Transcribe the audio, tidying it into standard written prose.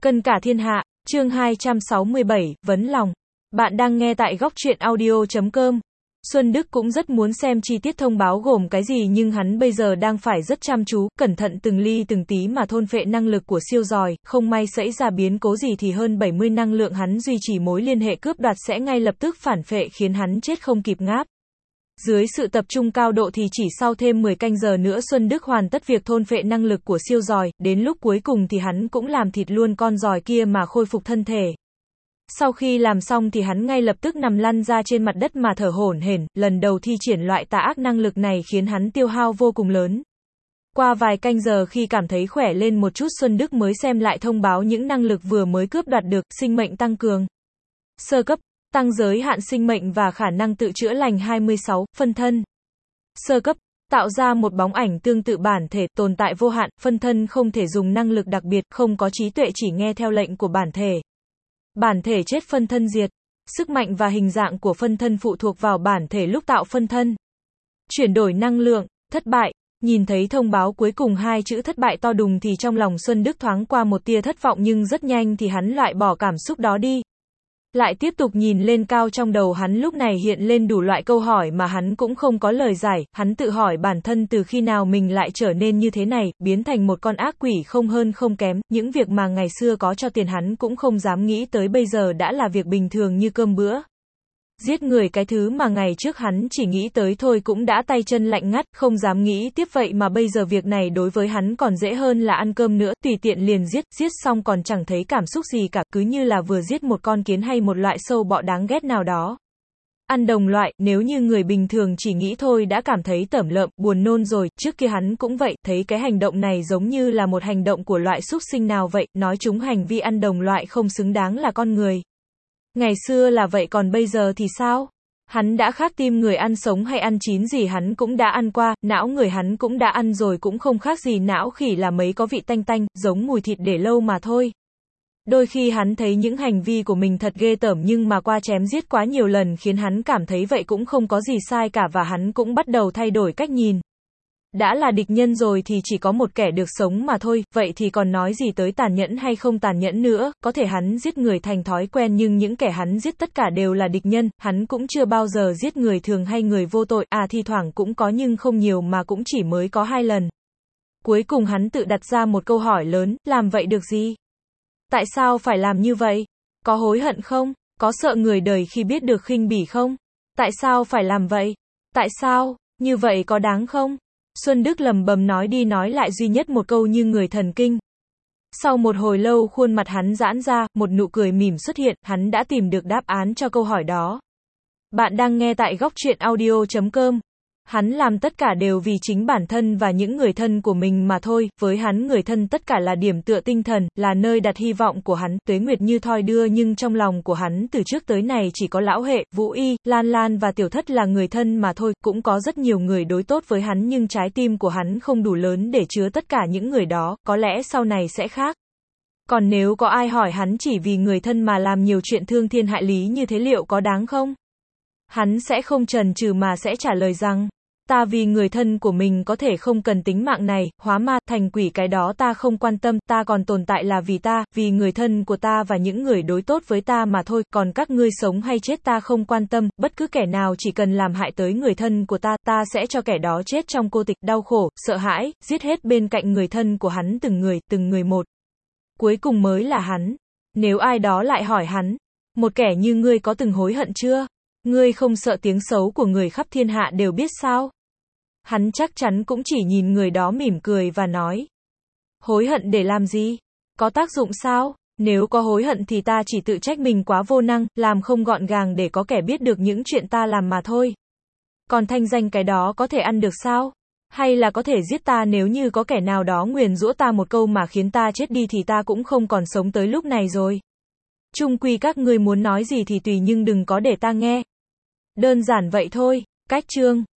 Cân cả thiên hạ, chương 267, vấn lòng. Bạn đang nghe tại góc truyện audio.com. Xuân Đức cũng rất muốn xem chi tiết thông báo gồm cái gì nhưng hắn bây giờ đang phải rất chăm chú, cẩn thận từng ly từng tí mà thôn phệ năng lực của siêu giòi, không may xảy ra biến cố gì thì hơn 70 năng lượng hắn duy trì mối liên hệ cướp đoạt sẽ ngay lập tức phản phệ khiến hắn chết không kịp ngáp. Dưới sự tập trung cao độ thì chỉ sau thêm 10 canh giờ nữa Xuân Đức hoàn tất việc thôn phệ năng lực của siêu giòi, đến lúc cuối cùng thì hắn cũng làm thịt luôn con giòi kia mà khôi phục thân thể. Sau khi làm xong thì hắn ngay lập tức nằm lăn ra trên mặt đất mà thở hổn hển, lần đầu thi triển loại tà ác năng lực này khiến hắn tiêu hao vô cùng lớn. Qua vài canh giờ khi cảm thấy khỏe lên một chút Xuân Đức mới xem lại thông báo những năng lực vừa mới cướp đoạt được, sinh mệnh tăng cường. Sơ cấp, tăng giới hạn sinh mệnh và khả năng tự chữa lành 26, phân thân. Sơ cấp, tạo ra một bóng ảnh tương tự bản thể, tồn tại vô hạn, phân thân không thể dùng năng lực đặc biệt, không có trí tuệ chỉ nghe theo lệnh của bản thể. Bản thể chết phân thân diệt. Sức mạnh và hình dạng của phân thân phụ thuộc vào bản thể lúc tạo phân thân. Chuyển đổi năng lượng, thất bại. Nhìn thấy thông báo cuối cùng hai chữ thất bại to đùng thì trong lòng Xuân Đức thoáng qua một tia thất vọng nhưng rất nhanh thì hắn loại bỏ cảm xúc đó đi. Lại tiếp tục nhìn lên cao trong đầu hắn lúc này hiện lên đủ loại câu hỏi mà hắn cũng không có lời giải, hắn tự hỏi bản thân từ khi nào mình lại trở nên như thế này, biến thành một con ác quỷ không hơn không kém, những việc mà ngày xưa có cho tiền hắn cũng không dám nghĩ tới bây giờ đã là việc bình thường như cơm bữa. Giết người cái thứ mà ngày trước hắn chỉ nghĩ tới thôi cũng đã tay chân lạnh ngắt, không dám nghĩ tiếp vậy mà bây giờ việc này đối với hắn còn dễ hơn là ăn cơm nữa, tùy tiện liền giết xong còn chẳng thấy cảm xúc gì cả, cứ như là vừa giết một con kiến hay một loại sâu bọ đáng ghét nào đó. Ăn đồng loại, nếu như người bình thường chỉ nghĩ thôi đã cảm thấy tởm lợm, buồn nôn rồi, trước kia hắn cũng vậy, thấy cái hành động này giống như là một hành động của loại súc sinh nào vậy, nói chúng hành vi ăn đồng loại không xứng đáng là con người. Ngày xưa là vậy còn bây giờ thì sao? Hắn đã khác tim người ăn sống hay ăn chín gì hắn cũng đã ăn qua, não người hắn cũng đã ăn rồi cũng không khác gì não khỉ là mấy có vị tanh tanh, giống mùi thịt để lâu mà thôi. Đôi khi hắn thấy những hành vi của mình thật ghê tởm nhưng mà qua chém giết quá nhiều lần khiến hắn cảm thấy vậy cũng không có gì sai cả và hắn cũng bắt đầu thay đổi cách nhìn. Đã là địch nhân rồi thì chỉ có một kẻ được sống mà thôi, vậy thì còn nói gì tới tàn nhẫn hay không tàn nhẫn nữa, có thể hắn giết người thành thói quen nhưng những kẻ hắn giết tất cả đều là địch nhân, hắn cũng chưa bao giờ giết người thường hay người vô tội, thi thoảng cũng có nhưng không nhiều mà cũng chỉ mới có 2 lần. Cuối cùng hắn tự đặt ra một câu hỏi lớn, làm vậy được gì? Tại sao phải làm như vậy? Có hối hận không? Có sợ người đời khi biết được khinh bỉ không? Tại sao phải làm vậy? Tại sao? Như vậy có đáng không? Xuân Đức lầm bầm nói đi nói lại duy nhất một câu như người thần kinh. Sau một hồi lâu khuôn mặt hắn giãn ra, một nụ cười mỉm xuất hiện, hắn đã tìm được đáp án cho câu hỏi đó. Bạn đang nghe tại góc truyện audio.com. Hắn làm tất cả đều vì chính bản thân và những người thân của mình mà thôi, với hắn người thân tất cả là điểm tựa tinh thần, là nơi đặt hy vọng của hắn, tuế nguyệt như thoi đưa nhưng trong lòng của hắn từ trước tới nay chỉ có Lão Hệ, Vũ Y, Lan Lan và Tiểu Thất là người thân mà thôi, cũng có rất nhiều người đối tốt với hắn nhưng trái tim của hắn không đủ lớn để chứa tất cả những người đó, có lẽ sau này sẽ khác. Còn nếu có ai hỏi hắn chỉ vì người thân mà làm nhiều chuyện thương thiên hại lý như thế liệu có đáng không? Hắn sẽ không chần chừ mà sẽ trả lời rằng, ta vì người thân của mình có thể không cần tính mạng này, hóa ma, thành quỷ cái đó ta không quan tâm, ta còn tồn tại là vì ta, vì người thân của ta và những người đối tốt với ta mà thôi, còn các ngươi sống hay chết ta không quan tâm, bất cứ kẻ nào chỉ cần làm hại tới người thân của ta, ta sẽ cho kẻ đó chết trong cô tịch, đau khổ, sợ hãi, giết hết bên cạnh người thân của hắn từng người một. Cuối cùng mới là hắn. Nếu ai đó lại hỏi hắn, một kẻ như ngươi có từng hối hận chưa? Ngươi không sợ tiếng xấu của người khắp thiên hạ đều biết sao? Hắn chắc chắn cũng chỉ nhìn người đó mỉm cười và nói. Hối hận để làm gì? Có tác dụng sao? Nếu có hối hận thì ta chỉ tự trách mình quá vô năng, làm không gọn gàng để có kẻ biết được những chuyện ta làm mà thôi. Còn thanh danh cái đó có thể ăn được sao? Hay là có thể giết ta nếu như có kẻ nào đó nguyền rủa ta một câu mà khiến ta chết đi thì ta cũng không còn sống tới lúc này rồi. Chung quy các ngươi muốn nói gì thì tùy nhưng đừng có để ta nghe. Đơn giản vậy thôi. Cách chương